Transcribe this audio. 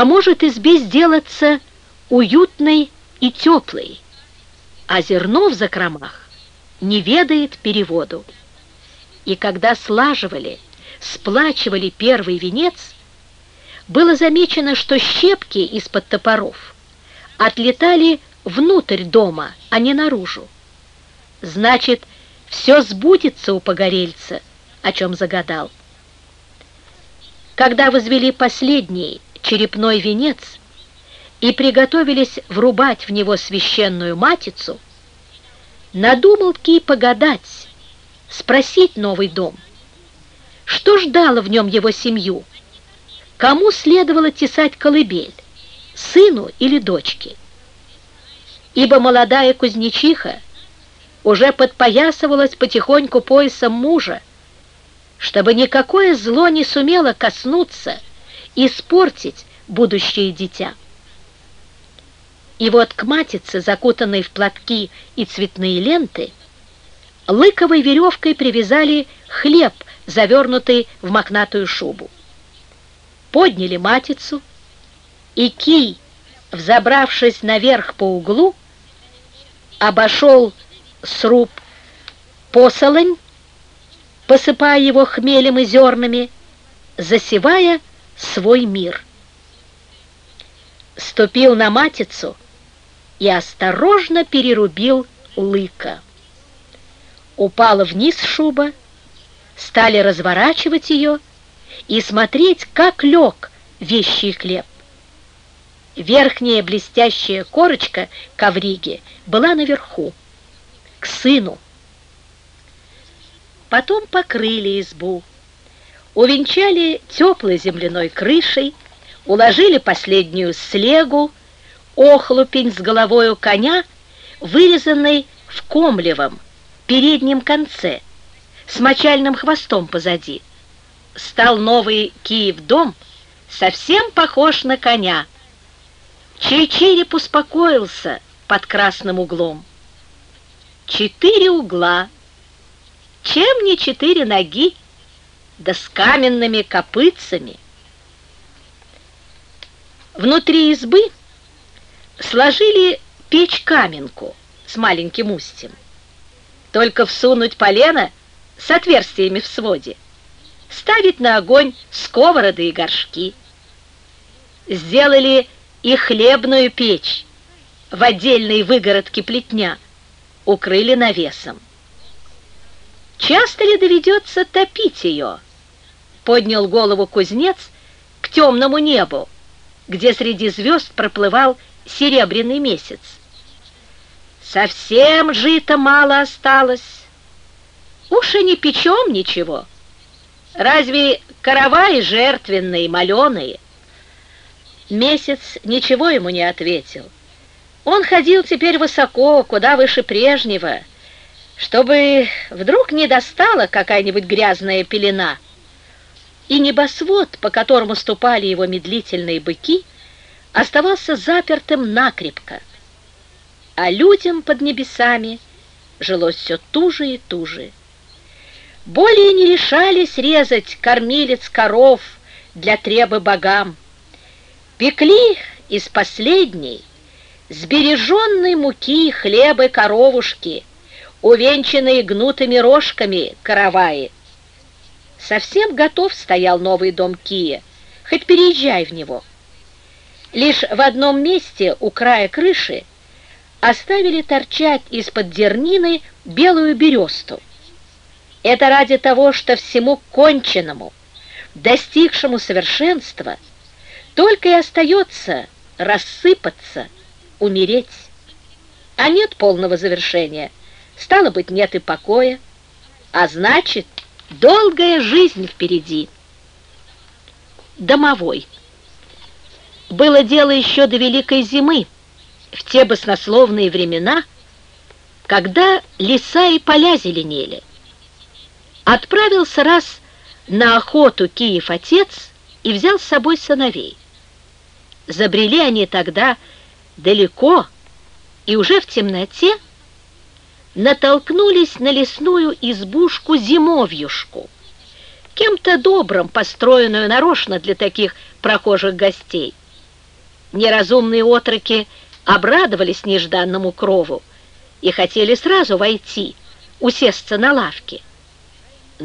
поможет избе сделаться уютной и теплой, а зерно в закромах не ведает переводу. И когда слаживали, сплачивали первый венец, было замечено, что щепки из-под топоров отлетали внутрь дома, а не наружу. Значит, все сбудется у погорельца, о чем загадал. Когда возвели последний черепной венец и приготовились врубать в него священную матицу, надумал Кий погадать, спросить новый дом, что ждало в нем его семью, кому следовало тесать колыбель, сыну или дочке. Ибо молодая кузнечиха уже подпоясывалась потихоньку поясом мужа, чтобы никакое зло не сумело коснуться, испортить будущее дитя. И вот к матице, закутанной в платки и цветные ленты, лыковой веревкой привязали хлеб, завернутый в мохнатую шубу. Подняли матицу, и Кий, взобравшись наверх по углу, обошел сруб посолонь, посыпая его хмелем и зернами, засевая свой мир. Ступил на матицу и осторожно перерубил лыко. Упала вниз шуба, стали разворачивать ее и смотреть, как лег вещий хлеб. Верхняя блестящая корочка ковриги была наверху, к сыну. Потом покрыли избу, увенчали теплой земляной крышей, уложили последнюю слегу, охлупень с головою коня, вырезанный в комлевом переднем конце, с мочальным хвостом позади. Стал новый Киев дом совсем похож на коня, чей череп успокоился под красным углом. 4 угла, чем не 4 ноги, да с каменными копытцами. Внутри избы сложили печь-каменку с маленьким устьем. Только всунуть полено с отверстиями в своде, ставить на огонь сковороды и горшки. Сделали и хлебную печь в отдельной выгородке плетня, укрыли навесом. Часто ли доведется топить ее? Поднял голову кузнец к темному небу, где среди звезд проплывал серебряный месяц. Совсем жита мало осталось. Уж и не печем ничего. Разве караваи жертвенные, маленые? Месяц ничего ему не ответил. Он ходил теперь высоко, куда выше прежнего, чтобы вдруг не достала какая-нибудь грязная пелена. И небосвод, по которому ступали его медлительные быки, оставался запертым накрепко. А людям под небесами жилось все туже и туже. Более не решались резать кормилец коров для требы богам. Пекли из последней, сбереженной муки хлеба коровушки, увенчанные гнутыми рожками караваи. Совсем готов стоял новый дом Кия, хоть переезжай в него. Лишь в одном месте у края крыши оставили торчать из-под дернины белую бересту. Это ради того, что всему конченному, достигшему совершенства, только и остается рассыпаться, умереть. А нет полного завершения, стало быть, нет и покоя, а значит, долгая жизнь впереди. Домовой. Было дело еще до Великой зимы, в те баснословные времена, когда леса и поля зеленели. Отправился раз на охоту Киев отец и взял с собой сыновей. Забрели они тогда далеко, и уже в темноте натолкнулись на лесную избушку-зимовьюшку, кем-то добрым, построенную нарочно для таких прохожих гостей. Неразумные отроки обрадовались нежданному крову и хотели сразу войти, усесться на лавке.